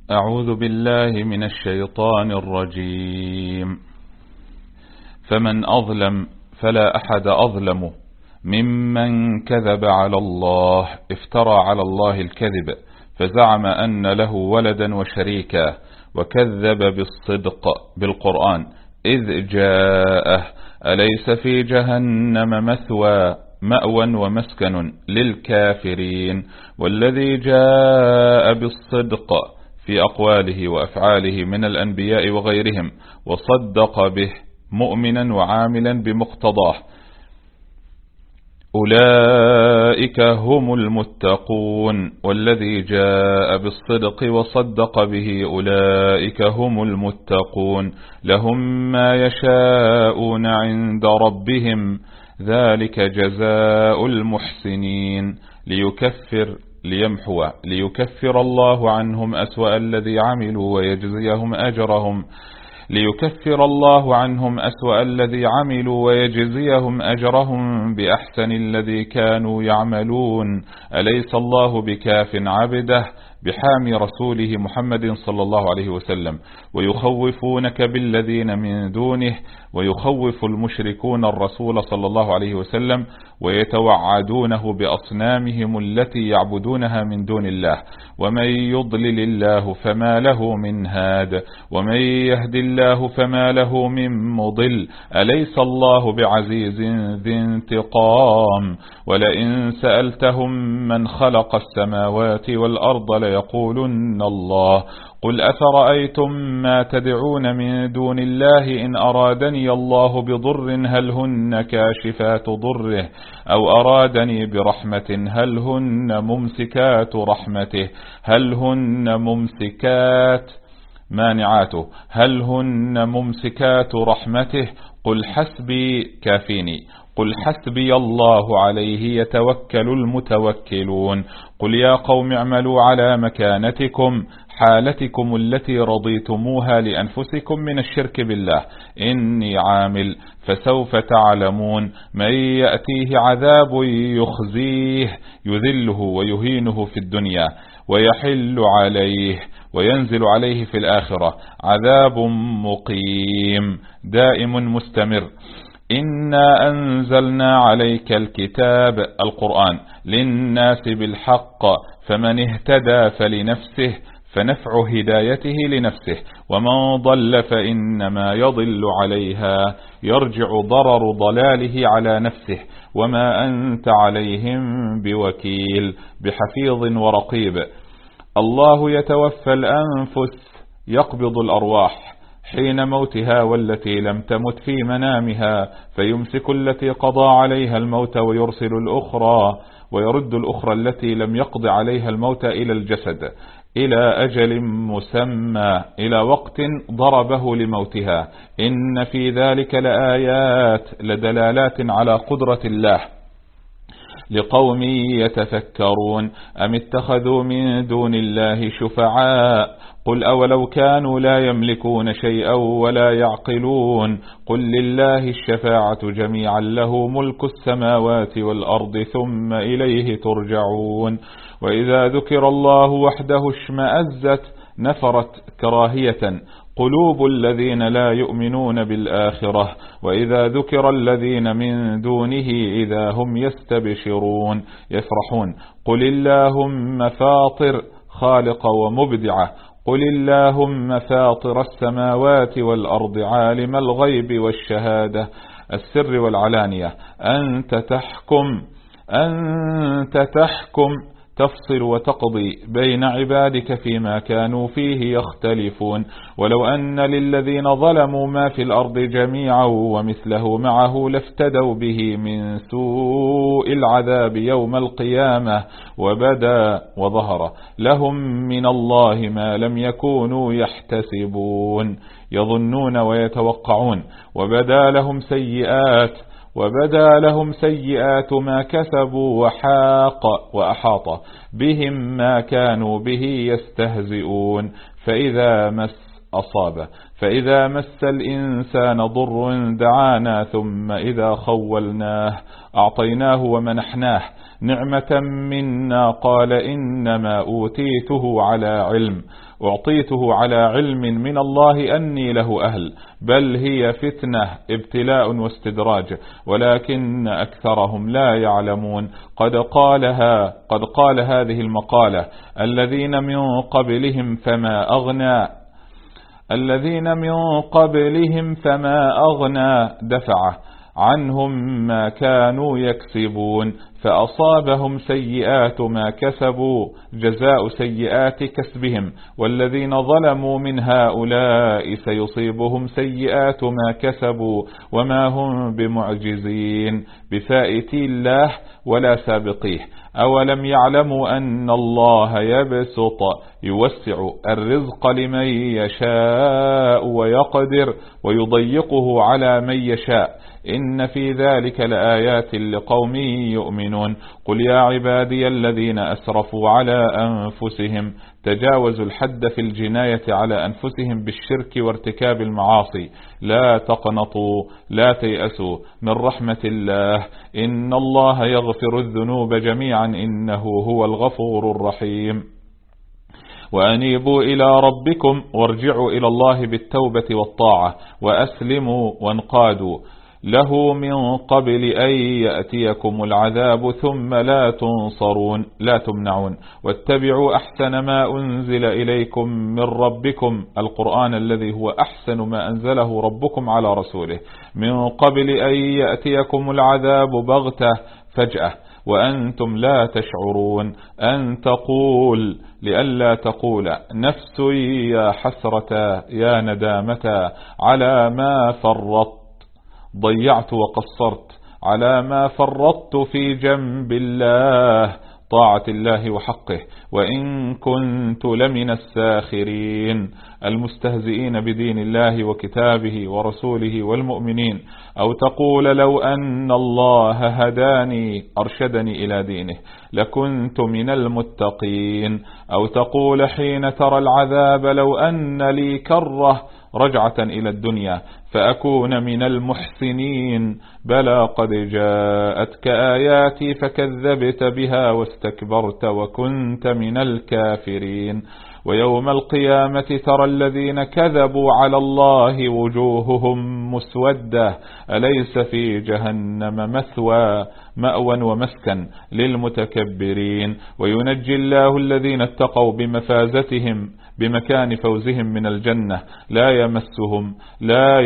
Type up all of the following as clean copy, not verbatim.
أعوذ بالله من الشيطان الرجيم. فمن أظلم فلا أحد أظلم ممن كذب على الله، افترى على الله الكذب فزعم أن له ولدا وشريكا وكذب بالصدق بالقرآن إذ جاءه. أليس في جهنم مأوى ومسكن للكافرين؟ والذي جاء بالصدق في أقواله وأفعاله من الأنبياء وغيرهم وصدق به مؤمنا وعاملا بمقتضاه أولئك هم المتقون. والذي جاء بالصدق وصدق به أولئك هم المتقون، لهم ما يشاءون عند ربهم ذلك جزاء المحسنين. ليكفر الله عنهم أسوأ الذي عملوا ويجزيهم أجرهم بأحسن الذي كانوا يعملون. أليس الله بكاف عبده بحامي رسوله محمد صلى الله عليه وسلم؟ ويخوفونك بالذين من دونه، ويخوف المشركون الرسول صلى الله عليه وسلم ويتوعدونه بأصنامهم التي يعبدونها من دون الله. ومن يضلل الله فما له من هاد، ومن يهد الله فما له من مضل. أليس الله بعزيز ذي انتقام؟ ولئن سألتهم من خلق السماوات والأرض ليقولن الله. قل أفرأيتم ما تدعون من دون الله إن أرادني الله بضر هل هن كاشفات ضره، أو أرادني برحمة هل هن ممسكات رحمته، هل هن ممسكات مانعاته، هل هن ممسكات رحمته. قل حسبي كافيني، قل حسبي الله عليه يتوكل المتوكلون. قل يا قوم اعملوا على مكانتكم حالتكم التي رضيتموها لأنفسكم من الشرك بالله إني عامل، فسوف تعلمون من يأتيه عذاب يخزيه يذله ويهينه في الدنيا ويحل عليه وينزل عليه في الآخرة عذاب مقيم دائم مستمر. إنا أنزلنا عليك الكتاب القرآن للناس بالحق، فمن اهتدى فلنفسه، فنفع هدايته لنفسه، ومن ضل فإنما يضل عليها، يرجع ضرر ضلاله على نفسه، وما أنت عليهم بوكيل بحفيظ ورقيب. الله يتوفى الأنفس يقبض الأرواح حين موتها والتي لم تمت في منامها، فيمسك التي قضى عليها الموت ويرد الأخرى التي لم يقض عليها الموت إلى الجسد إلى أجل مسمى، إلى وقت ضربه لموتها. إن في ذلك لآيات لدلالات على قدرة الله لقوم يتفكرون. أم اتخذوا من دون الله شفعاء قل أولو كانوا لا يملكون شيئا ولا يعقلون. قل لله الشفاعة جميعا له ملك السماوات والأرض ثم إليه ترجعون. وإذا ذكر الله وحده اشمأزت نفرت كراهية قلوب الذين لا يؤمنون بالآخرة، وإذا ذكر الذين من دونه إذا هم يستبشرون يفرحون. قل اللهم فاطر خالق ومبدعة، قل اللهم فاطر السماوات والأرض عالم الغيب والشهادة السر والعلانية أنت تحكم تفصل وتقضي بين عبادك فيما كانوا فيه يختلفون. ولو أن للذين ظلموا ما في الأرض جميعا ومثله معه لافتدوا به من سوء العذاب يوم القيامة وبدا وظهر لهم من الله ما لم يكونوا يحتسبون. يظنون ويتوقعون وبدا لهم سيئات ما كسبوا وأحاط بهم ما كانوا به يستهزئون. فإذا مس الإنسان ضر دعانا ثم إذا خولناه أعطيناه ومنحناه نعمة منا قال إنما أوتيته على علم أعطيته على علم من الله أني له أهل، بل هي فتنة ابتلاء واستدراج، ولكن أكثرهم لا يعلمون. قد قال هذه المقالة: الذين من قبلهم فما أغنى دفعه عنهم ما كانوا يكسبون، فأصابهم سيئات ما كسبوا جزاء سيئات كسبهم، والذين ظلموا من هؤلاء سيصيبهم سيئات ما كسبوا وما هم بمعجزين بفائتي الله ولا سابقيه. أولم يعلموا أن الله يوسع الرزق لمن يشاء ويقدر ويضيقه على من يشاء، إن في ذلك لآيات لقوم يؤمنون. قل يا عبادي الذين أسرفوا على أنفسهم تجاوزوا الحد في الجناية على أنفسهم بالشرك وارتكاب المعاصي، لا تقنطوا لا تيأسوا من رحمة الله، إن الله يغفر الذنوب جميعا إنه هو الغفور الرحيم. وأنيبوا إلى ربكم وارجعوا إلى الله بالتوبة والطاعة وأسلموا وانقادوا له من قبل أن يأتيكم العذاب ثم لا تمنعون. واتبعوا أحسن ما أنزل إليكم من ربكم، القرآن الذي هو أحسن ما أنزله ربكم على رسوله، من قبل أن يأتيكم العذاب بغتة فجأة وأنتم لا تشعرون، لئلا تقول نفس يا حسرة يا ندامة على ما ضيعت وقصرت، على ما فرطت في جنب الله طاعة الله وحقه، وإن كنت لمن الساخرين المستهزئين بدين الله وكتابه ورسوله والمؤمنين. أو تقول لو أن الله هداني أرشدني إلى دينه لكنت من المتقين. أو تقول حين ترى العذاب لو أن لي كرة رجعة إلى الدنيا فأكون من المحسنين. بلى قد جاءتك آياتي فكذبت بها واستكبرت وكنت من الكافرين. ويوم القيامة ترى الذين كذبوا على الله وجوههم مسودة، أليس في جهنم مأوى ومسكن للمتكبرين. وينجي الله الذين اتقوا بمفازتهم بمكان فوزهم من الجنة، لا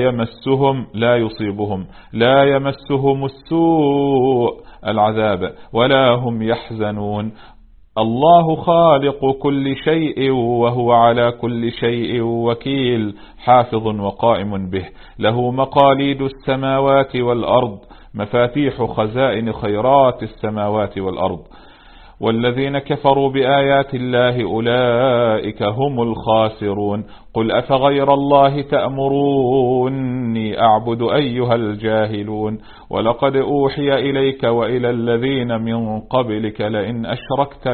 يمسهم السوء العذاب ولا هم يحزنون. الله خالق كل شيء وهو على كل شيء وكيل، حافظ وقائم به، له مقاليد السماوات والأرض، مفاتيح خزائن خيرات السماوات والأرض. والذين كفروا بآيات الله أولئك هم الخاسرون. قل أفغير الله تأمروني أعبد أيها الجاهلون. ولقد أوحي إليك وإلى الذين من قبلك لئن أشركت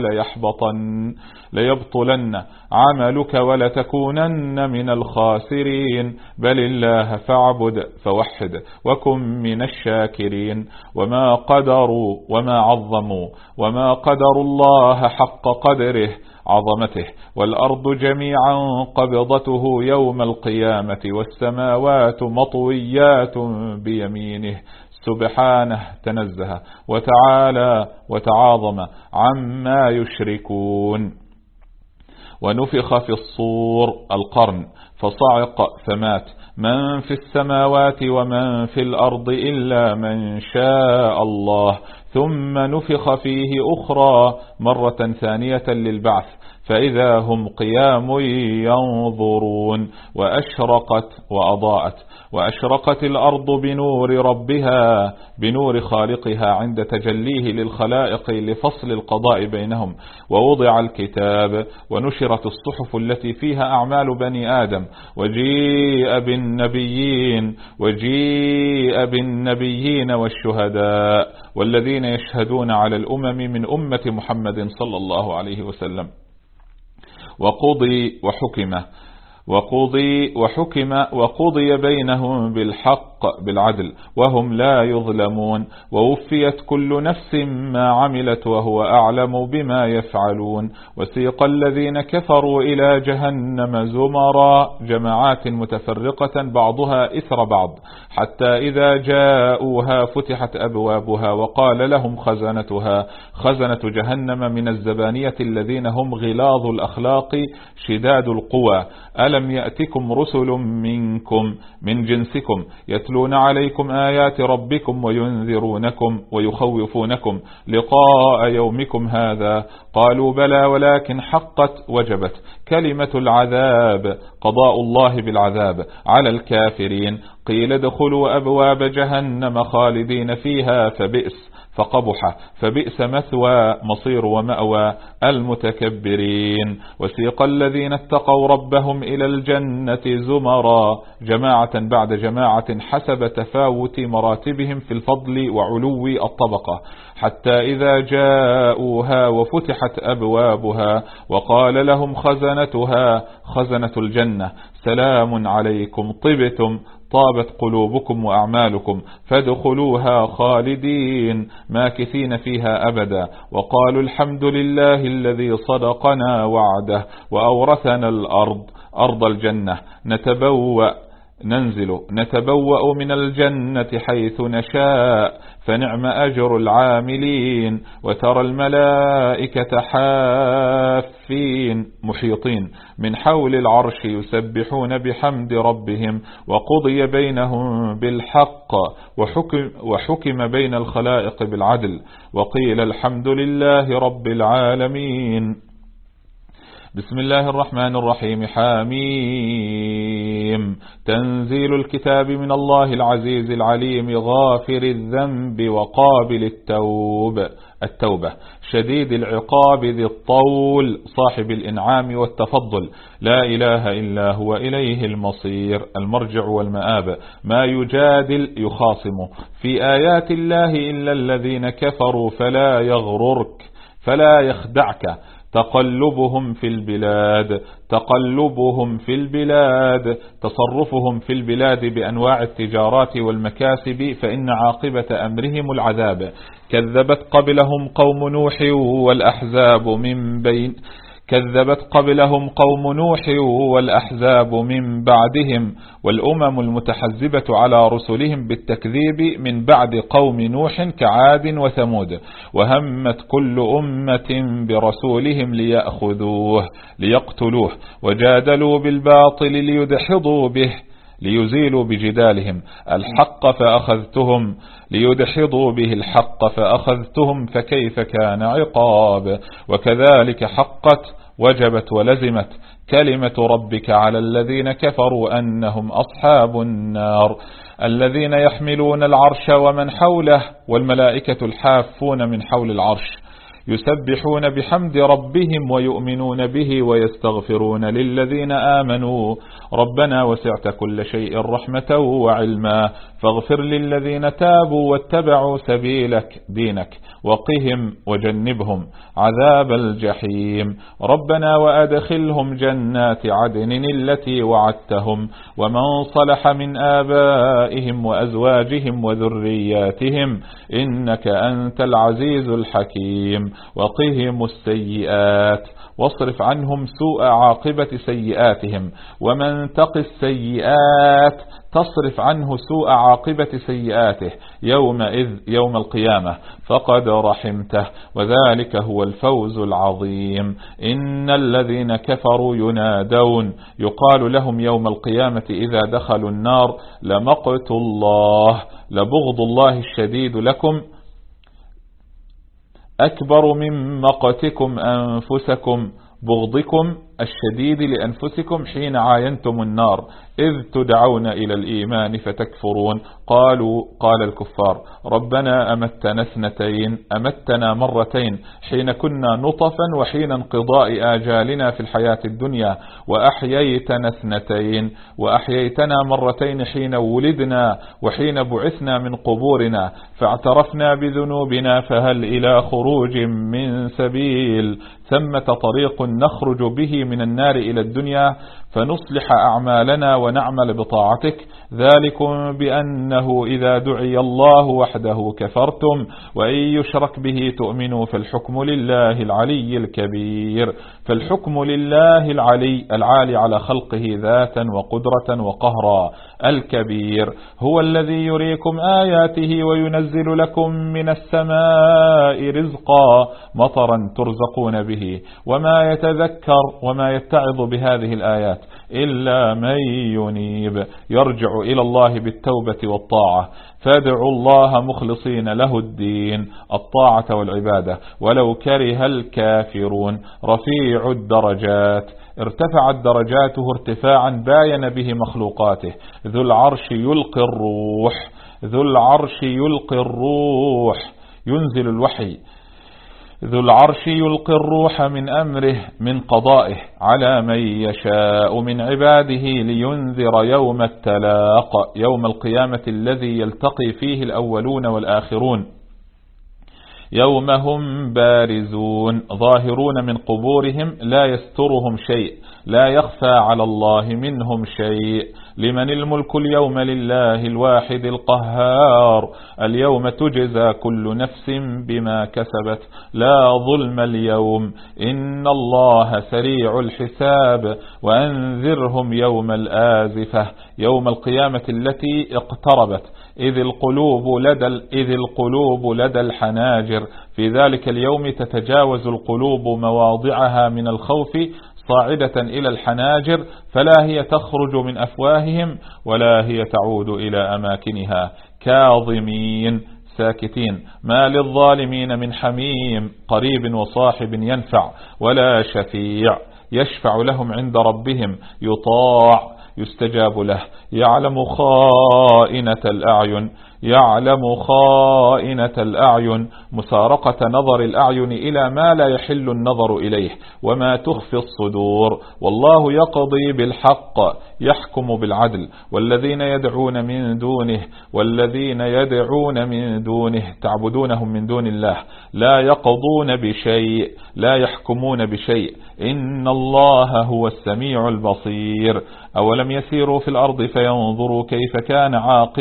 ليبطلن عملك ولتكونن من الخاسرين. بل الله فاعبد فوحد وكن من الشاكرين. وما قدروا وما عظموا وما قدروا الله حق قدره عظمته، والأرض جميعا قبضته يوم القيامة والسماوات مطويات بيمينه. سبحانه تنزه وتعالى وتعاظم عما يشركون. ونفخ في الصور القرن فصعق فمات من في السماوات ومن في الأرض إلا من شاء الله، ثم نفخ فيه أخرى مرة ثانية للبعث فإذا هم قيام ينظرون. وأشرقت وأضاءت وأشرقت الأرض بنور ربها بنور خالقها عند تجليه للخلائق لفصل القضاء بينهم. ووضع الكتاب ونشرت الصحف التي فيها أعمال بني آدم وجيء بالنبيين والشهداء والذين يشهدون على الأمم من أمة محمد صلى الله عليه وسلم. وقضي بينهم بالحق بالعدل وهم لا يظلمون، ووفيت كل نفس ما عملت وهو أعلم بما يفعلون. وسيق الذين كفروا إلى جهنم زمرا، جماعات متفرقة بعضها إثر بعض، حتى إذا جاءوها فتحت أبوابها وقال لهم خزنة جهنم من الزبانية الذين هم غلاظ الأخلاق شداد القوى، ألم يأتكم رسل منكم من جنسكم يتلون عليكم آيات ربكم وينذرونكم ويخوفونكم لقاء يومكم هذا؟ قالوا بلى ولكن حقت وجبت كلمة العذاب، قضاء الله بالعذاب على الكافرين. قيل ادخلوا أبواب جهنم خالدين فيها فبئس مثوى مصير ومأوى المتكبرين. وسيق الذين اتقوا ربهم إلى الجنة زمرا، جماعة بعد جماعة حسب تفاوت مراتبهم في الفضل وعلو الطبقة، حتى إذا جاءوها وفتحت أبوابها وقال لهم خزنة الجنة سلام عليكم طبتم طابت قلوبكم وأعمالكم فادخلوها خالدين ماكثين فيها أبدا. وقالوا الحمد لله الذي صدقنا وعده وأورثنا أرض الجنة نتبوأ من الجنة حيث نشاء فنعم أجر العاملين. وترى الملائكة حافين محيطين من حول العرش يسبحون بحمد ربهم وقضي بينهم بالحق وحكم بين الخلائق بالعدل وقيل الحمد لله رب العالمين. بسم الله الرحمن الرحيم. حميم. تنزيل الكتاب من الله العزيز العليم غافر الذنب وقابل التوبة شديد العقاب ذي الطول صاحب الإنعام والتفضل، لا إله إلا هو إليه المصير المرجع والمآب. ما يجادل يخاصم في آيات الله إلا الذين كفروا فلا يخدعك تقلبهم في البلاد تصرفهم في البلاد بأنواع التجارات والمكاسب، فإن عاقبة أمرهم العذاب. كذبت قبلهم قوم نوح والأحزاب من بعدهم والأمم المتحزبة على رسلهم بالتكذيب من بعد قوم نوح كعاد وثمود. وهمت كل أمة برسولهم ليقتلوه وجادلوا بالباطل ليزيلوا بجدالهم الحق فأخذتهم فكيف كان عقاب. وكذلك حقت وجبت ولزمت كلمة ربك على الذين كفروا أنهم أصحاب النار. الذين يحملون العرش ومن حوله والملائكة الحافون من حول العرش يسبحون بحمد ربهم ويؤمنون به ويستغفرون للذين آمنوا ربنا وسعت كل شيء رحمة وعلما فاغفر للذين تابوا واتبعوا سبيلك دينك وقهم وجنبهم عذاب الجحيم. ربنا وأدخلهم جنات عدن التي وعدتهم ومن صلح من آبائهم وأزواجهم وذرياتهم إنك أنت العزيز الحكيم. وقهم السيئات واصرف عنهم سوء عاقبة سيئاتهم ومن تق السيئات تصرف عنه سوء عاقبة سيئاته يوم القيامة فقد رحمته وذلك هو الفوز العظيم. إن الذين كفروا ينادون يقال لهم يوم القيامة إذا دخلوا النار لبغض الله الشديد لكم أكبر من مقتكم أنفسكم بغضكم الشديد لأنفسكم حين عاينتم النار إذ تدعون إلى الإيمان فتكفرون. قال الكفار ربنا أمتنا مرتين حين كنا نطفا وحين انقضاء آجالنا في الحياة الدنيا وأحييتنا اثنتين وأحييتنا مرتين حين ولدنا وحين بعثنا من قبورنا فاعترفنا بذنوبنا فهل إلى خروج من سبيل ثمة طريق نخرج به من النار إلى الدنيا فنصلح أعمالنا ونعمل بطاعتك. ذلكم بأنه إذا دعي الله وحده كفرتم وإن يشرك به تؤمنوا فالحكم لله العلي الكبير. فالحكم لله العالي على خلقه ذاتا وقدرة وقهرا الكبير، هو الذي يريكم آياته وينزل لكم من السماء رزقا مطرا ترزقون به، وما يتذكر وما يتعظ بهذه الآيات إلا من ينيب يرجع إلى الله بالتوبة والطاعة. فادعوا الله مخلصين له الدين، الطاعة والعبادة، ولو كره الكافرون. رفيع الدرجات، ارتفعت درجاته ارتفاعا باين به مخلوقاته. ذو العرش يلقي الروح، ذو العرش يلقي الروح ينزل الوحي، ذو العرش يلقي الروح من أمره من قضائه على من يشاء من عباده لينذر يوم التلاق، يوم القيامة الذي يلتقي فيه الأولون والآخرون، يوم هم بارزون ظاهرون من قبورهم لا يسترهم شيء، لا يخفى على الله منهم شيء. لمن الملك اليوم لله الواحد القهار. اليوم تجزى كل نفس بما كسبت لا ظلم اليوم إن الله سريع الحساب. وأنذرهم يوم الآزفة، يوم القيامة التي اقتربت، إذ القلوب لدى الحناجر. في ذلك اليوم تتجاوز القلوب مواضعها من الخوف صاعدة إلى الحناجر، فلا هي تخرج من أفواههم ولا هي تعود إلى أماكنها. كاظمين ساكتين، ما للظالمين من حميم قريب وصاحب ينفع ولا شفيع يشفع لهم عند ربهم، يطاع يستجاب له. يعلم خائنة الأعين، يعلم خائنة الأعين، مسارقة نظر الأعين إلى ما لا يحل النظر إليه، وما تخفي الصدور. والله يقضي بالحق يحكم بالعدل. والذين يدعون من دونه تعبدونهم من دون الله لا يقضون بشيء، لا يحكمون بشيء. إن الله هو السميع البصير. أولم يسيروا في الأرض فينظروا كيف كان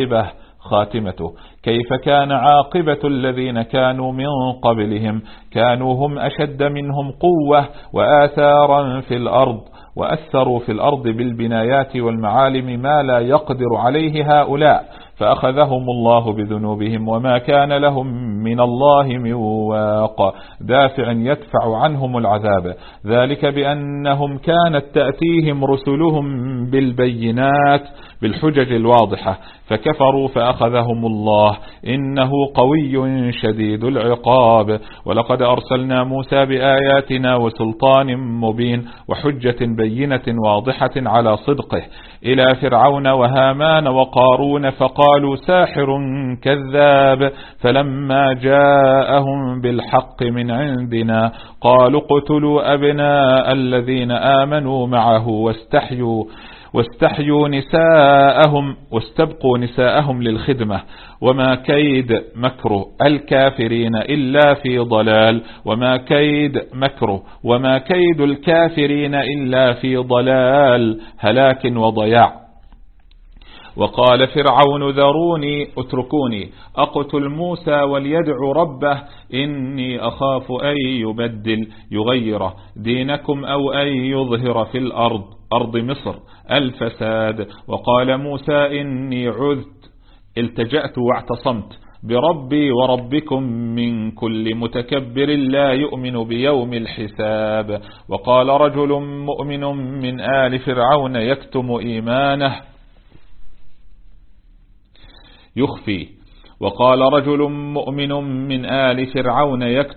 عاقبة الذين كانوا من قبلهم، كانوا هم أشد منهم قوة وآثارا في الأرض، وأثروا في الأرض بالبنايات والمعالم ما لا يقدر عليه هؤلاء، فأخذهم الله بذنوبهم وما كان لهم من الله من واق دافع يدفع عنهم العذاب. ذلك بأنهم كانت تأتيهم رسلهم بالبينات بالحجج الواضحة فكفروا فأخذهم الله إنه قوي شديد العقاب. ولقد أرسلنا موسى بآياتنا وسلطان مبين وحجة بينة واضحة على صدقه إلى فرعون وهامان وقارون فقالوا ساحر كذاب، فلما جاءهم بالحق من عندنا قالوا اقتلوا أبناء الذين آمنوا معه واستحيوا نساءهم واستبقوا نساءهم للخدمة، وما كيد مكره الكافرين إلا في ضلال، وما كيد الكافرين إلا في ضلال هلاك وضياع. وقال فرعون ذروني اتركوني أقتل موسى وليدع ربه إني أخاف أن يغير دينكم أو أن يظهر في أرض مصر الفساد. وقال موسى إني عذت التجأت واعتصمت بربي وربكم من كل متكبر لا يؤمن بيوم الحساب. وقال رجل مؤمن من آل فرعون يكتم إيمانه يخفي. وقال رجل مؤمن من آل فرعون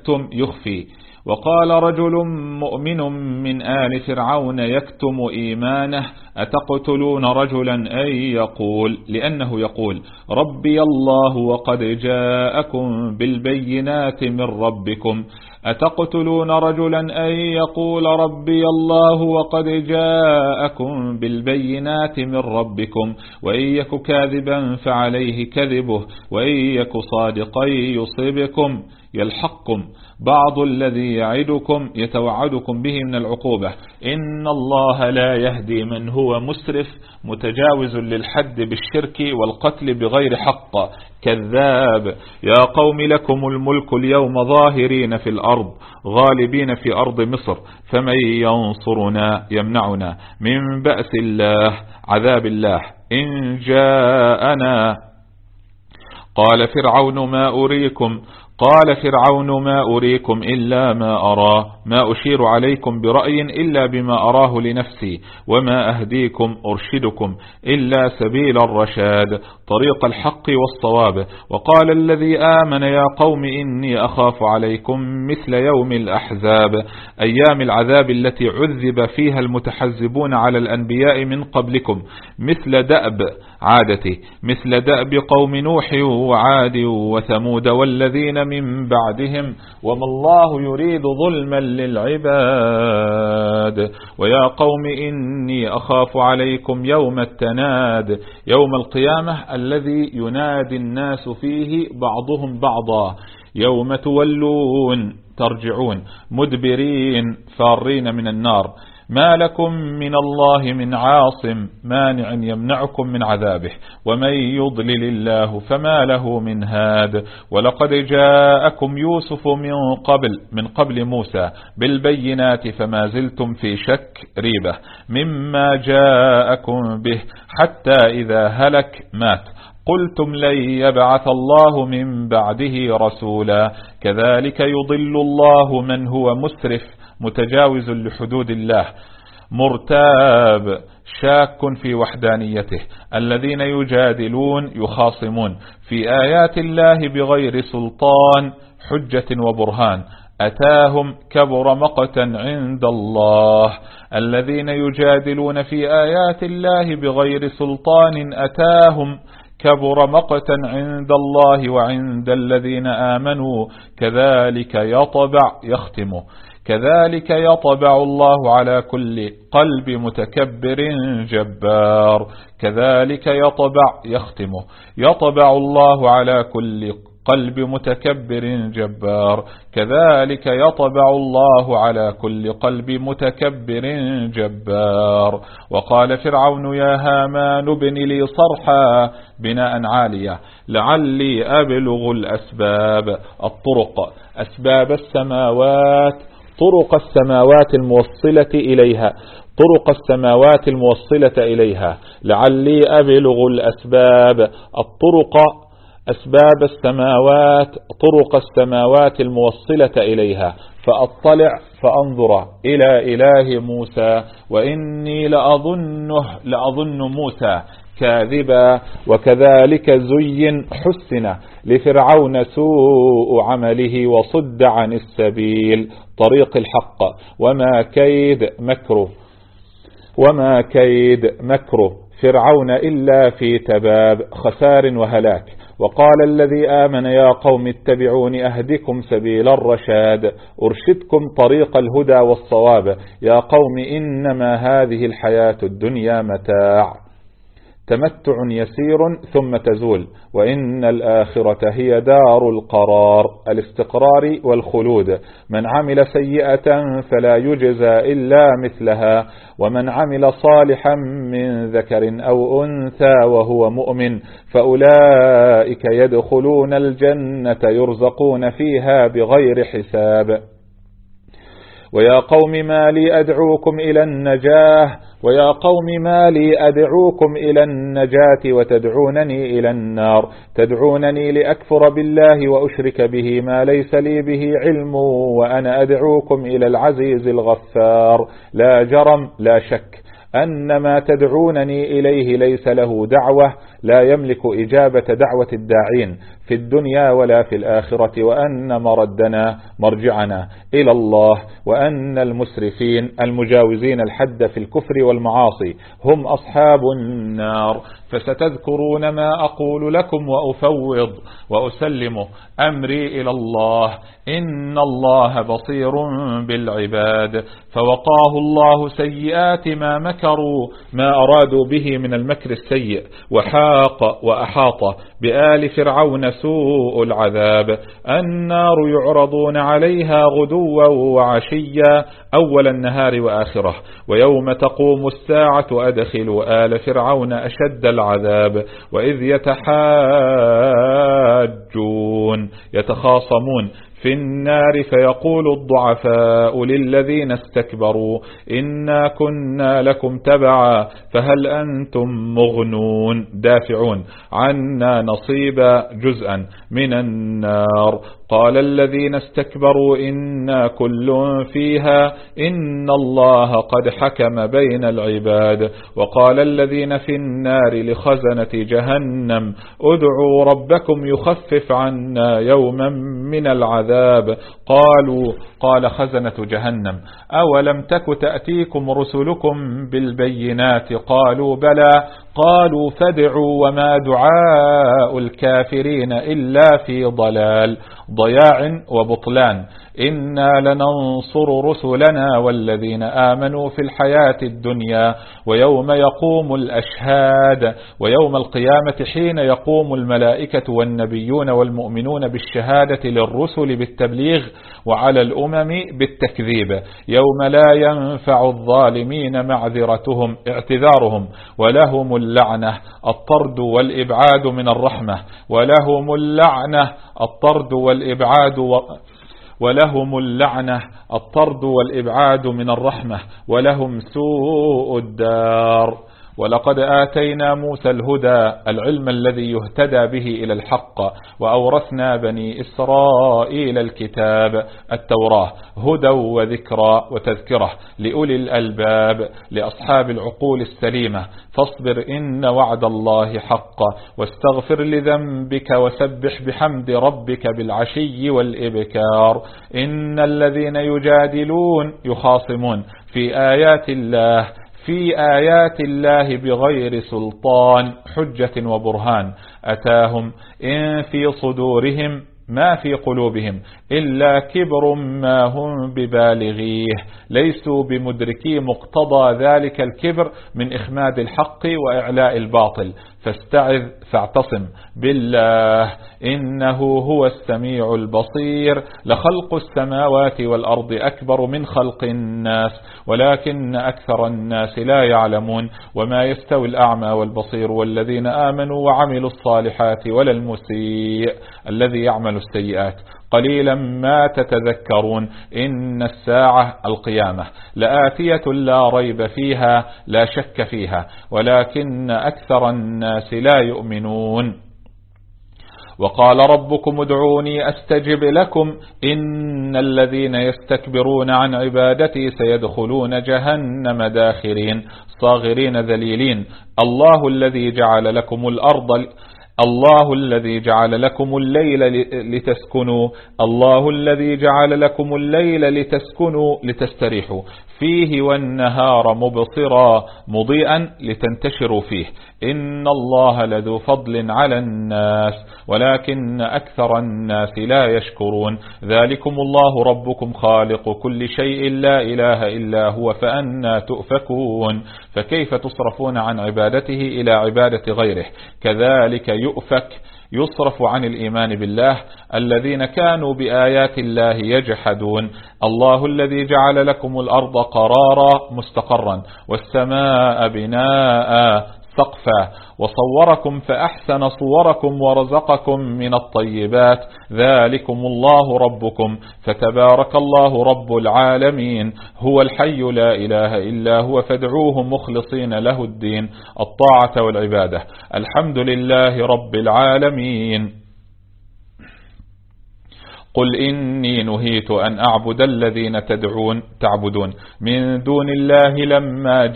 يكتم إيمانه أتقتلون رجلا أن يقول، لأنه يقول ربي الله وقد جاءكم بالبينات من ربكم، أتقتلون رجلا أن يقول ربي الله وقد جاءكم بالبينات من ربكم، وإن يك كاذبا فعليه كذبه وإن يك صادقا يصيبكم يلحقكم بعض الذي يتوعدكم به من العقوبة. إن الله لا يهدي من هو مسرف متجاوز للحد بالشرك والقتل بغير حق كذاب. يا قوم لكم الملك اليوم ظاهرين في الأرض غالبين في أرض مصر، فمن ينصرنا يمنعنا من بأس الله عذاب الله إن جاءنا. قال فرعون ما أريكم إلا ما أرى، ما أشير عليكم برأي إلا بما أراه لنفسي، وما أهديكم أرشدكم إلا سبيل الرشاد طريق الحق والصواب. وقال الذي آمن يا قوم إني أخاف عليكم مثل يوم الأحزاب، أيام العذاب التي عذب فيها المتحزبون على الأنبياء من قبلكم، مثل دأب قوم نوح وعاد وثمود والذين من بعدهم، وما الله يريد ظلما للعباد. ويا قوم إني أخاف عليكم يوم التناد، يوم القيامة الذي ينادي الناس فيه بعضهم بعضا، يوم ترجعون مدبرين فارين من النار، ما لكم من الله من عاصم مانع يمنعكم من عذابه، ومن يضلل الله فما له من هاد. ولقد جاءكم يوسف من قبل موسى بالبينات، فما زلتم في شك ريبة مما جاءكم به، حتى إذا هلك مات قلتم لن يبعث الله من بعده رسولا. كذلك يضل الله من هو مسرف متجاوز لحدود الله مرتاب شاك في وحدانيته، الذين يخاصمون في آيات الله بغير سلطان حجة وبرهان أتاهم كبر مقتا عند الله. الذين يجادلون في آيات الله بغير سلطان أتاهم كبر مقتا عند الله وعند الذين آمنوا. كذلك يطبع الله على كل قلب متكبر جبار. كذلك يطبع الله على كل قلب متكبر جبار. كذلك يطبع الله على كل قلب متكبر جبار. وقال فرعون يا هامان ابن لي صرحا بناء عالية لعلي أبلغ الأسباب أسباب السماوات طرق الموصلة إليها لعلي أبلغ الأسباب أسباب السماوات طرق السماوات الموصلة إليها فأطلع فأنظر إلى إله موسى وإني لأظن موسى كاذبا. وكذلك حسن لفرعون سوء عمله وصد عن السبيل طريق الحق وما كيد مكره فرعون إلا في تباب خسار وهلاك. وقال الذي آمن يا قوم اتبعون أهدكم سبيل الرشاد أرشدكم طريق الهدى والصواب. يا قوم إنما هذه الحياة الدنيا متاع تمتع يسير ثم تزول، وإن الآخرة هي دار القرار الاستقرار والخلود. من عمل سيئة فلا يجزى إلا مثلها، ومن عمل صالحا من ذكر أو أنثى وهو مؤمن فأولئك يدخلون الجنة يرزقون فيها بغير حساب. ويا قوم ما لي أدعوكم إلى النجاة وتدعونني إلى النار. تدعونني لأكفر بالله وأشرك به ما ليس لي به علم، وأنا أدعوكم إلى العزيز الغفار. لا جرم لا شك أن ما تدعونني إليه ليس له دعوة، لا يملك إجابة دعوة الداعين في الدنيا ولا في الآخرة، وأن مرجعنا إلى الله، وأن المسرفين المجاوزين الحد في الكفر والمعاصي هم أصحاب النار. فستذكرون ما أقول لكم وأفوض وأسلم أمري إلى الله إن الله بصير بالعباد. فوقاه الله سيئات ما مكروا، ما أرادوا به من المكر السيء، وحاق وحاق وأحاط بآل فرعون سوء العذاب. النار يعرضون عليها غدوا وعشيا أول النهار وآخره، ويوم تقوم الساعة أدخلوا آل فرعون أشد العذاب. وإذ يتحاجون يتخاصمون في النار فيقول الضعفاء للذين استكبروا إنا كنا لكم تبعا فهل أنتم مغنون دافعون عنا نصيبا جزءا من النار. قال الذين استكبروا إنا كل فيها إن الله قد حكم بين العباد. وقال الذين في النار لخزنة جهنم ادعوا ربكم يخفف عنا يوما من العذاب. قال خزنة جهنم أولم تك تأتيكم رسلكم بالبينات قالوا بلى قالوا فادعوا وما دعاء الكافرين إلا في ضياع وبطلان. إنا لننصر رسلنا والذين آمنوا في الحياة الدنيا ويوم يقوم الأشهاد ويوم القيامة حين يقوم الملائكة والنبيون والمؤمنون بالشهادة للرسل بالتبليغ وعلى الأمم بالتكذيب يوم لا ينفع الظالمين معذرتهم اعتذارهم ولهم اللعنة الطرد والإبعاد من الرحمة ولهم اللعنة الطرد والإبعاد من الرحمة ولهم سوء الدار. ولقد آتينا موسى الهدى العلم الذي يهتدى به إلى الحق وأورثنا بني إسرائيل الكتاب التوراة هدى وذكرى وتذكرة لأولي الألباب لأصحاب العقول السليمة. فاصبر إن وعد الله حق واستغفر لذنبك وسبح بحمد ربك بالعشي والإبكار. إن الذين يجادلون يخاصمون في آيات الله بغير سلطان حجة وبرهان أتاهم إن في صدورهم ما في قلوبهم إلا كبر ما هم ببالغيه ليسوا بمدركي مقتضى ذلك الكبر من إخماد الحق وإعلاء الباطل. فاستعذ فاعتصم بالله إنه هو السميع البصير. لخلق السماوات والأرض أكبر من خلق الناس ولكن أكثر الناس لا يعلمون. وما يستوي الأعمى والبصير والذين آمنوا وعملوا الصالحات ولا المسيء الذي يعمل السيئات قليلا ما تتذكرون. إن الساعة القيامة لآتية لا ريب فيها لا شك فيها ولكن أكثر الناس لا يؤمنون. وقال ربكم ادعوني أستجب لكم إن الذين يستكبرون عن عبادتي سيدخلون جهنم داخرين صاغرين ذليلين. الله الذي جعل لكم الليل لتسكنوا لتستريحوا فيه والنهار مبصرا مضيئا لتنتشروا فيه. إن الله لذو فضل على الناس ولكن أكثر الناس لا يشكرون. ذلكم الله ربكم خالق كل شيء لا إله إلا هو فأنى تؤفكون. فكيف تصرفون عن عبادته إلى عبادة غيره؟ كذلك يصرف عن الإيمان بالله الذين كانوا بآيات الله يجحدون. الله الذي جعل لكم الأرض قرارا مستقرا والسماء بناء سقفا وصوركم فأحسن صوركم ورزقكم من الطيبات. ذلكم الله ربكم فتبارك الله رب العالمين. هو الحي لا إله إلا هو فادعوه مخلصين له الدين الطاعة والعبادة. الحمد لله رب العالمين. قل إني نهيت أن أعبد الذين تعبدون من دون الله لما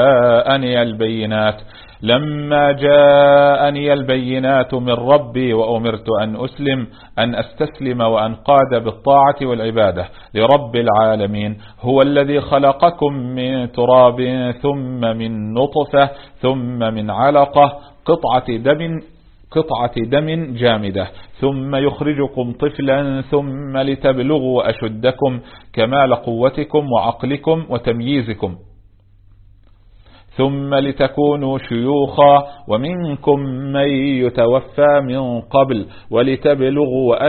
جاءني البينات من ربي وأمرت أن أستسلم وأنقاد بالطاعة والعبادة لرب العالمين. هو الذي خلقكم من تراب ثم من نطفة ثم من علقة قطعة دم جامدة ثم يخرجكم طفلا ثم لتبلغوا أشدكم كمال قوتكم وعقلكم وتمييزكم ثم لتكونوا شيوخا ومنكم من يتوفى من قبل ولتبلغوا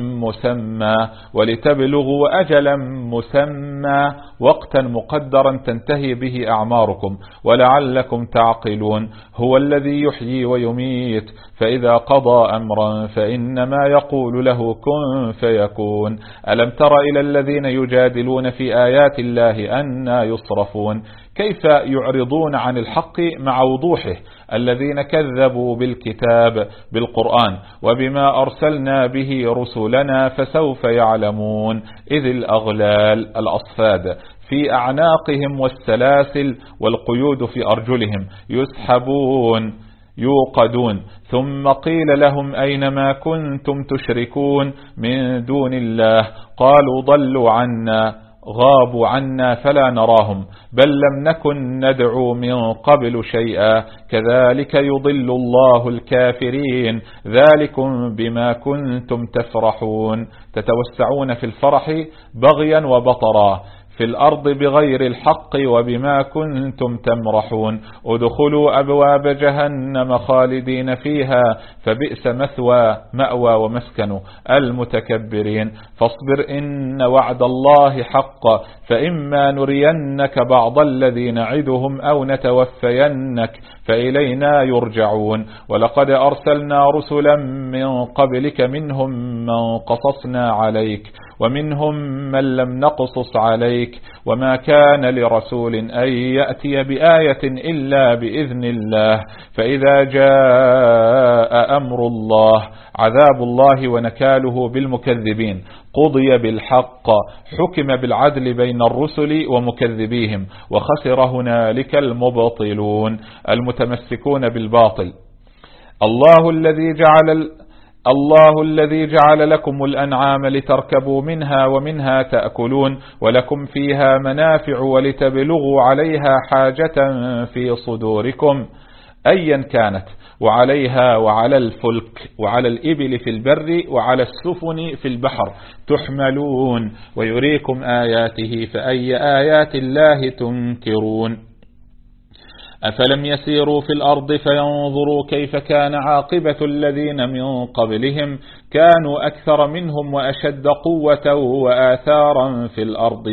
أجلا مسمى وقتا مقدرا تنتهي به أعماركم ولعلكم تعقلون. هو الذي يحيي ويميت، فإذا قضى أمرا فإنما يقول له كن فيكون. ألم تر إلى الذين يجادلون في آيات الله أنى يصرفون؟ كيف يعرضون عن الحق مع وضوحه؟ الذين كذبوا بالكتاب بالقرآن وبما أرسلنا به رسلنا فسوف يعلمون. إذ الأغلال الأصفاد في أعناقهم والسلاسل والقيود في أرجلهم يسحبون يوقدون، ثم قيل لهم أين ما كنتم تشركون من دون الله؟ قالوا ضلوا عنا غابوا عنا فلا نراهم بل لم نكن ندعو من قبل شيئا كذلك يضل الله الكافرين ذلكم بما كنتم تفرحون. تتوسعون في الفرح بغيا وبطرا في الأرض بغير الحق وبما كنتم تمرحون. ادخلوا أبواب جهنم خالدين فيها فبئس مأوى ومسكن المتكبرين. فاصبر إن وعد الله حق فإما نرينك بعض الذي نعدهم أو نتوفينك فإلينا يرجعون. ولقد أرسلنا رسلا من قبلك منهم من قصصنا عليك ومنهم من لم نقصص عليك وما كان لرسول أن يأتي بآية إلا بإذن الله. فإذا جاء أمر الله عذاب الله ونكاله بالمكذبين قضي بالحق حكم بالعدل بين الرسل ومكذبيهم وخسر هنالك المبطلون المتمسكون بالباطل. الله الذي جعل لكم الأنعام لتركبوا منها ومنها تأكلون ولكم فيها منافع ولتبلغوا عليها حاجة في صدوركم أيا كانت، وعليها وعلى الفلك وعلى الإبل في البر وعلى السفن في البحر تحملون ويريكم آياته فأي آيات الله تنكرون. أفلم يسيروا في الأرض فينظروا كيف كان عاقبة الذين من قبلهم كانوا أكثر منهم وأشد قوة وآثارا في الأرض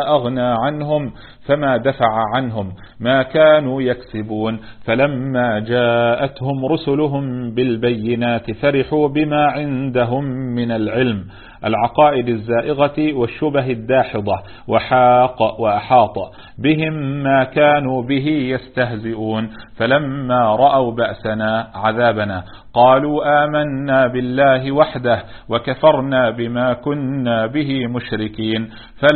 فما دفع عنهم ما كانوا يكسبون. فلما جاءتهم رسلهم بالبينات فرحوا بما عندهم من العلم العقائد الزائغة والشبه الداحضة وأحاط بهم ما كانوا به يستهزئون. فلما رأوا بأسنا عذابنا قالوا آمنا بالله وحده وكفرنا بما كنا به مشركين.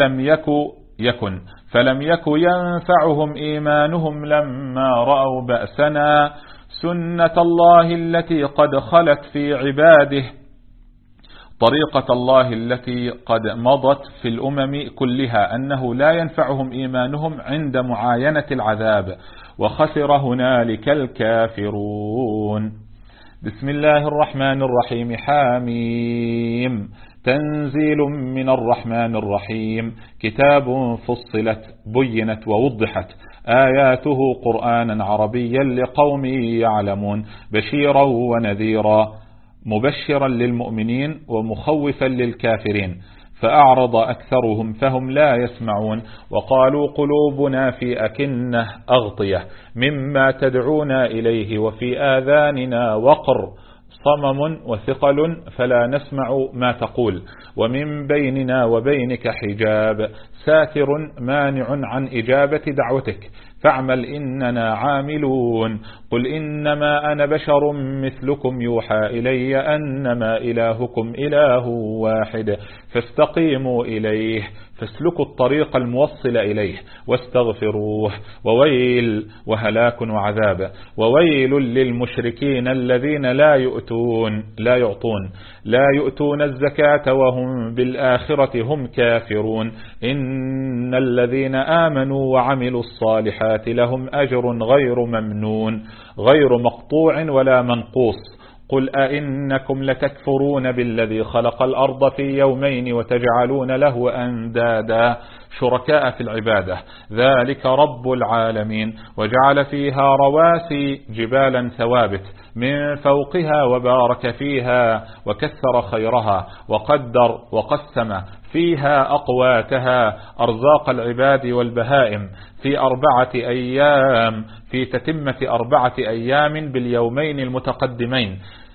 فلم يك ينفعهم إيمانهم لما رأوا بأسنا سنة الله التي قد خلت في عباده طريقة الله التي قد مضت في الأمم كلها أنه لا ينفعهم إيمانهم عند معاينة العذاب وخسر هنالك الكافرون. بسم الله الرحمن الرحيم حاميم تنزيل من الرحمن الرحيم كتاب فصلت بينت ووضحت آياته قرآنا عربيا لقوم يعلمون بشيرا ونذيرا مبشرا للمؤمنين ومخوفا للكافرين فأعرض أكثرهم فهم لا يسمعون. وقالوا قلوبنا في أكنة أغطية مما تدعونا إليه وفي آذاننا وقر صمم وثقل فلا نسمع ما تقول ومن بيننا وبينك حجاب ساتر مانع عن إجابة دعوتك فاعمل إننا عاملون. قل إنما أنا بشر مثلكم يوحى إلي أنما إلهكم إله واحد فاستقيموا إليه فاسلكوا الطريق الموصل إليه واستغفروه وهلاك وعذاب وويل للمشركين الذين لا يؤتون الزكاة وهم بالآخرة هم كافرون. إن الذين آمنوا وعملوا الصالحات لهم أجر غير ممنون غير مقطوع ولا منقوص. قل أئنكم لتكفرون بالذي خلق الأرض في يومين وتجعلون له أندادا شركاء في العبادة، ذلك رب العالمين. وجعل فيها رواسي جبالا ثوابت من فوقها وبارك فيها وكثر خيرها وقدر وقسم فيها أقواتها أرزاق العباد والبهائم في 4 أيام، في تتمة 4 أيام باليومين المتقدمين،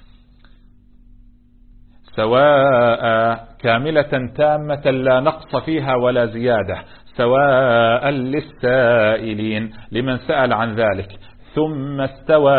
سواء كاملة تامة لا نقص فيها ولا زيادة، سواء للسائلين لمن سأل عن ذلك. ثم استوى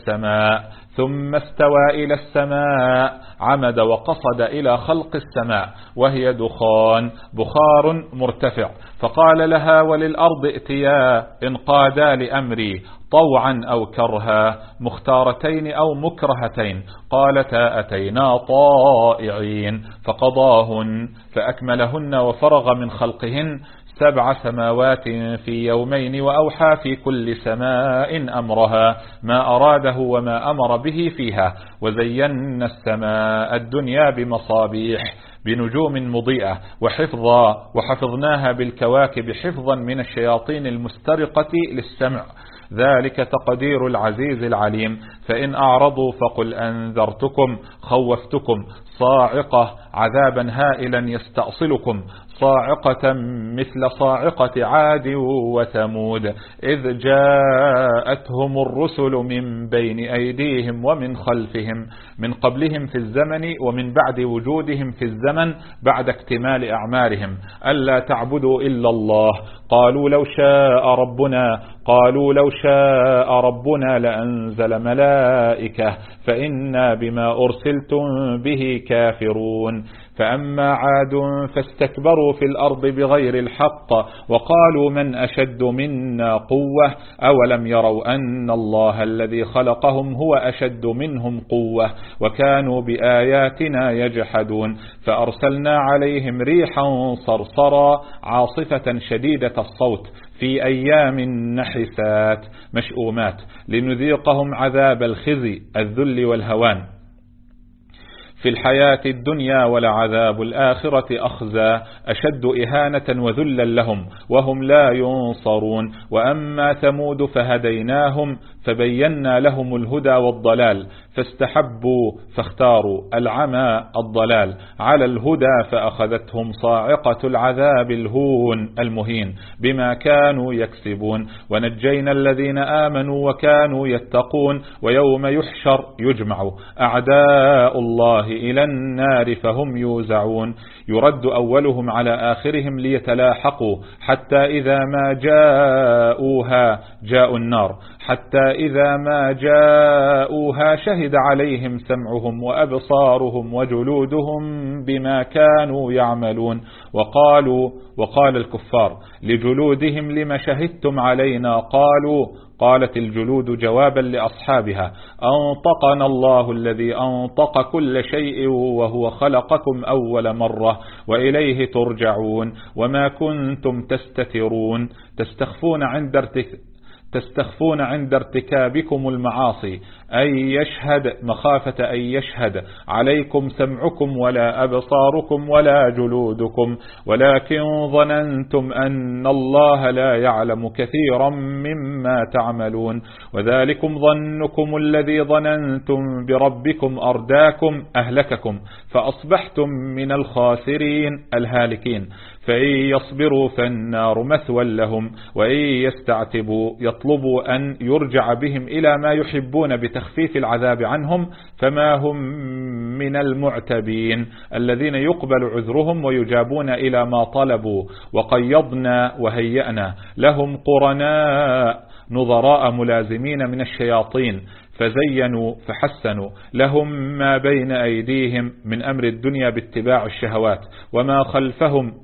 إلى السماء عمد وقصد إلى خلق السماء، وهي دخان بخار مرتفع، فقال لها وللأرض ائتيا إن قادا لأمري طوعا أو كرها مختارتين أو مكرهتين، قالتا أتينا طائعين، فقضاهن فأكملهن وفرغ من خلقهن 7 سماوات في يومين، وأوحى في كل سماء أمرها ما أراده وما أمر به فيها، وزينا السماء الدنيا بمصابيح بنجوم مضيئة وحفظناها بالكواكب حفظا من الشياطين المسترقة للسمع، ذلك تقدير العزيز العليم. فإن أعرضوا فقل أنذرتكم خوفتكم صاعقة عذابا هائلا يستأصلكم، صاعقة مثل صاعقة عاد وثمود، إذ جاءتهم الرسل من بين أيديهم ومن خلفهم، من قبلهم في الزمن ومن بعد وجودهم في الزمن بعد اكتمال أعمارهم، ألا تعبدوا إلا الله. قالوا لو شاء ربنا لأنزل ملائكة فإنا بما أرسلتم به كافرون. فأما عاد فاستكبروا في الأرض بغير الحق وقالوا من أشد منا قوة أولم يروا أن الله الذي خلقهم هو أشد منهم قوة وكانوا بآياتنا يجحدون. فأرسلنا عليهم ريحا صرصرا عاصفة شديدة الصوت في أيام نحسات مشؤومات لنذيقهم عذاب الخزي الذل والهوان في الحياة الدنيا، ولعذاب الآخرة أخزى أشد إهانة وذلا لهم وهم لا ينصرون. وأما ثمود فهديناهم فبينا لهم الهدى والضلال فاختاروا العمى الضلال على الهدى، فأخذتهم صاعقة العذاب الهون المهين بما كانوا يكسبون. ونجينا الذين آمنوا وكانوا يتقون. ويوم يحشر يجمع أعداء الله إلى النار فهم يوزعون، يرد أولهم على آخرهم ليتلاحقوا حتى إذا ما جاءوا النار شهد عليهم سمعهم وأبصارهم وجلودهم بما كانوا يعملون. وقال الكفار لجلودهم لما شهدتم علينا؟ قالت الجلود جوابا لأصحابها أنطقنا الله الذي أنطق كل شيء وهو خلقكم أول مرة وإليه ترجعون. وما كنتم تستخفون عند ارتكابكم المعاصي مخافة أن يشهد عليكم سمعكم ولا أبصاركم ولا جلودكم، ولكن ظننتم أن الله لا يعلم كثيرا مما تعملون. وذلكم ظنكم الذي ظننتم بربكم أرداكم أهلككم فأصبحتم من الخاسرين الهالكين. فإن يصبروا فالنار مثوى لهم وإن يستعتبوا يطلبوا أن يرجع بهم إلى ما يحبون بتخفيف العذاب عنهم فما هم من المعتبين الذين يقبل عذرهم ويجابون إلى ما طلبوا. وقيضنا وهيأنا لهم قرناء نظراء ملازمين من الشياطين فزينوا فحسنوا لهم ما بين أيديهم من أمر الدنيا باتباع الشهوات وما خلفهم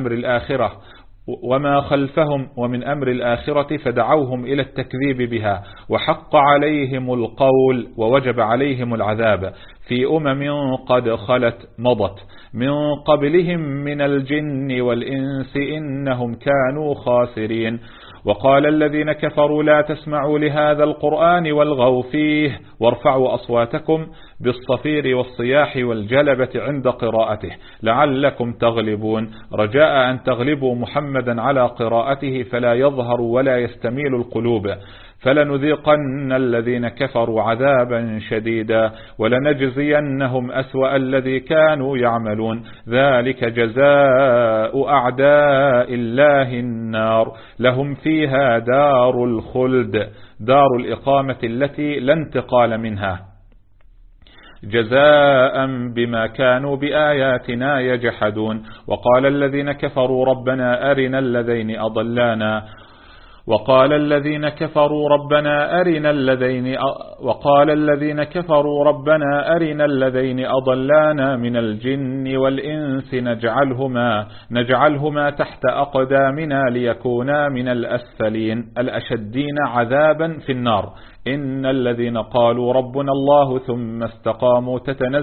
ومن أمر الآخرة فدعوهم إلى التكذيب بها وحق عليهم القول ووجب عليهم العذاب في قد خلت مضت من قبلهم من الجن والإنس إنهم كانوا خاسرين. وقال الذين كفروا لا تسمعوا لهذا القرآن والغوا فيه وارفعوا أصواتكم بالصفير والصياح والجلبة عند قراءته لعلكم تغلبون، رجاء أن تغلبوا محمدا على قراءته فلا يظهر ولا يستميل القلوب. فلنذيقن الذين كفروا عذابا شديدا ولنجزينهم أسوأ الذي كانوا يعملون، ذلك جزاء أعداء الله النار لهم فيها دار الخلد، دار الإقامة التي لا انتقال منها، جزاء بما كانوا بآياتنا يجحدون. وقال الذين كفروا ربنا أرنا الذين أضلانا وقال الذين كفروا ربنا أرنا الذين أضلانا من الجن والإنس نجعلهما تحت أقدامنا ليكونا من الأسفلين الأشدين عذابا في النار. إن الذين قالوا ربنا الله ثم استقاموا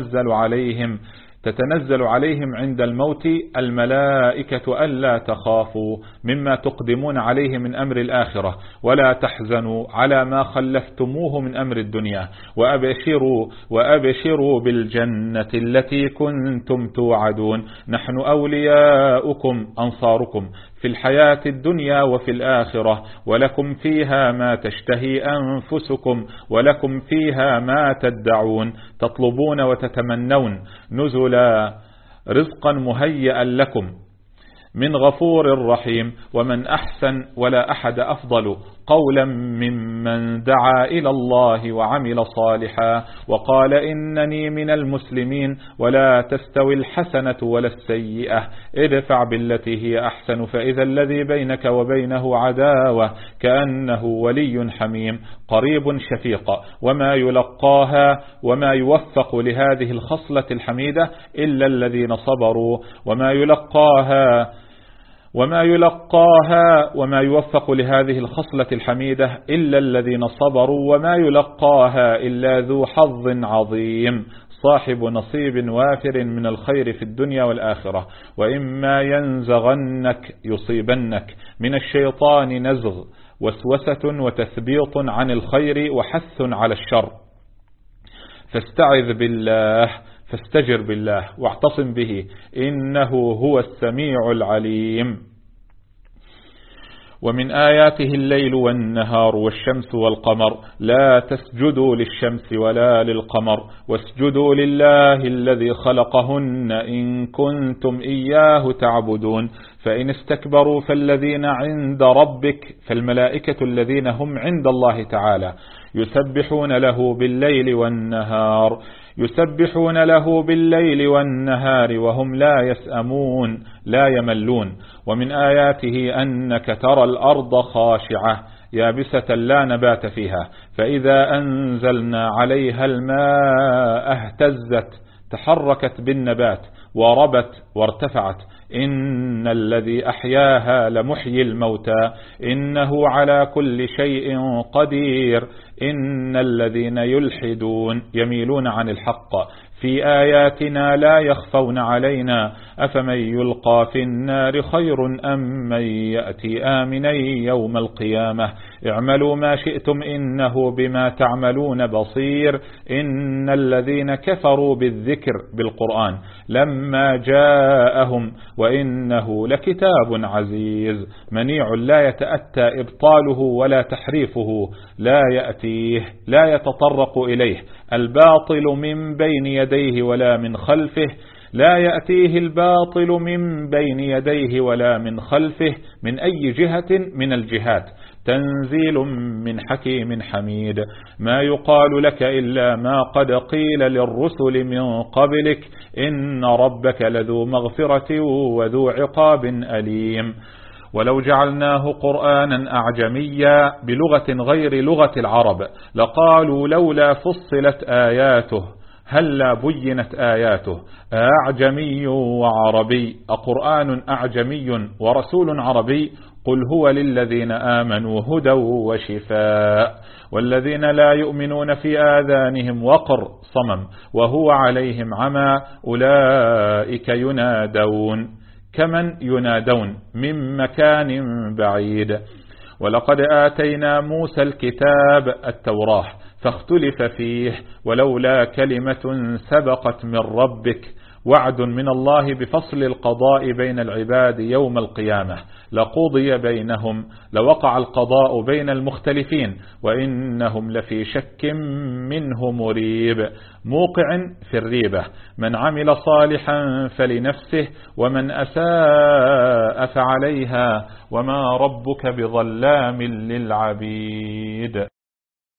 تتنزل عليهم عند الموت الملائكة ألا تخافوا مما تقدمون عليه من أمر الآخرة ولا تحزنوا على ما خلفتموه من أمر الدنيا وأبشروا بالجنة التي كنتم توعدون، نحن أولياؤكم أنصاركم في الحياة الدنيا وفي الآخرة، ولكم فيها ما تشتهي أنفسكم ولكم فيها ما تدعون، تطلبون وتتمنون نزلا رزقا مهيئا لكم من غفور رحيم. ومن أحسن ولا أحد أفضل قولا ممن دعا إلى الله وعمل صالحا وقال إنني من المسلمين. ولا تستوي الحسنة ولا السيئة ادفع بالتي هي أحسن فإذا الذي بينك وبينه عداوة كأنه ولي حميم قريب شفيق. وما يوفق لهذه الخصلة الحميدة إلا الذين صبروا وما يوفق لهذه الخصلة الحميدة إلا الذين صبروا وما يلقاها إلا ذو حظ عظيم صاحب نصيب وافر من الخير في الدنيا والآخرة. وإما يصيبنك من الشيطان نزغ وسوسة وتثبيط عن الخير وحث على الشر فاستجر بالله واعتصم به إنه هو السميع العليم. ومن آياته الليل والنهار والشمس والقمر لا تسجدوا للشمس ولا للقمر واسجدوا لله الذي خلقهن إن كنتم إياه تعبدون. فإن استكبروا فالذين عند ربك فالملائكة الذين هم عند الله تعالى يسبحون له بالليل والنهار وهم لا يملون. ومن آياته أنك ترى الأرض خاشعة يابسة لا نبات فيها فإذا أنزلنا عليها الماء اهتزت تحركت بالنبات وربت وارتفعت. إن الذي أحياها لمحيي الموتى إنه على كل شيء قدير. إن الذين يميلون عن الحق في آياتنا لا يخفون علينا أفمن يلقى في النار خير أم من يأتي آمنا يوم القيامة اعملوا ما شئتم إنه بما تعملون بصير. إن الذين كفروا بالذكر بالقرآن لما جاءهم وإنه لكتاب عزيز منيع لا يتأتى إبطاله ولا تحريفه لا يتطرق إليه الباطل من بين يديه ولا من خلفه لا يأتيه الباطل من بين يديه ولا من خلفه من أي جهة من الجهات تنزيل من حكيم حميد. ما يقال لك إلا ما قد قيل للرسل من قبلك إن ربك لذو مغفرة وذو عقاب أليم. ولو جعلناه قرآنا أعجميا بلغة غير لغة العرب لقالوا لولا فصلت آياته هلا بينت آياته أعجمي وعربي أقرآن أعجمي ورسول عربي قل هو للذين آمنوا هدى وشفاء والذين لا يؤمنون في آذانهم وقر صمم وهو عليهم عمى أولئك ينادون كمن ينادون من مكان بعيد. ولقد آتينا موسى الكتاب التوراة فاختلف فيه ولولا كلمة سبقت من ربك وعد من الله بفصل القضاء بين العباد يوم القيامة لقضي بينهم لوقع القضاء بين المختلفين وإنهم لفي شك منه مريب موقع في الريبة من عمل صالحا فلنفسه ومن أساء فعليها وما ربك بظلام للعبيد.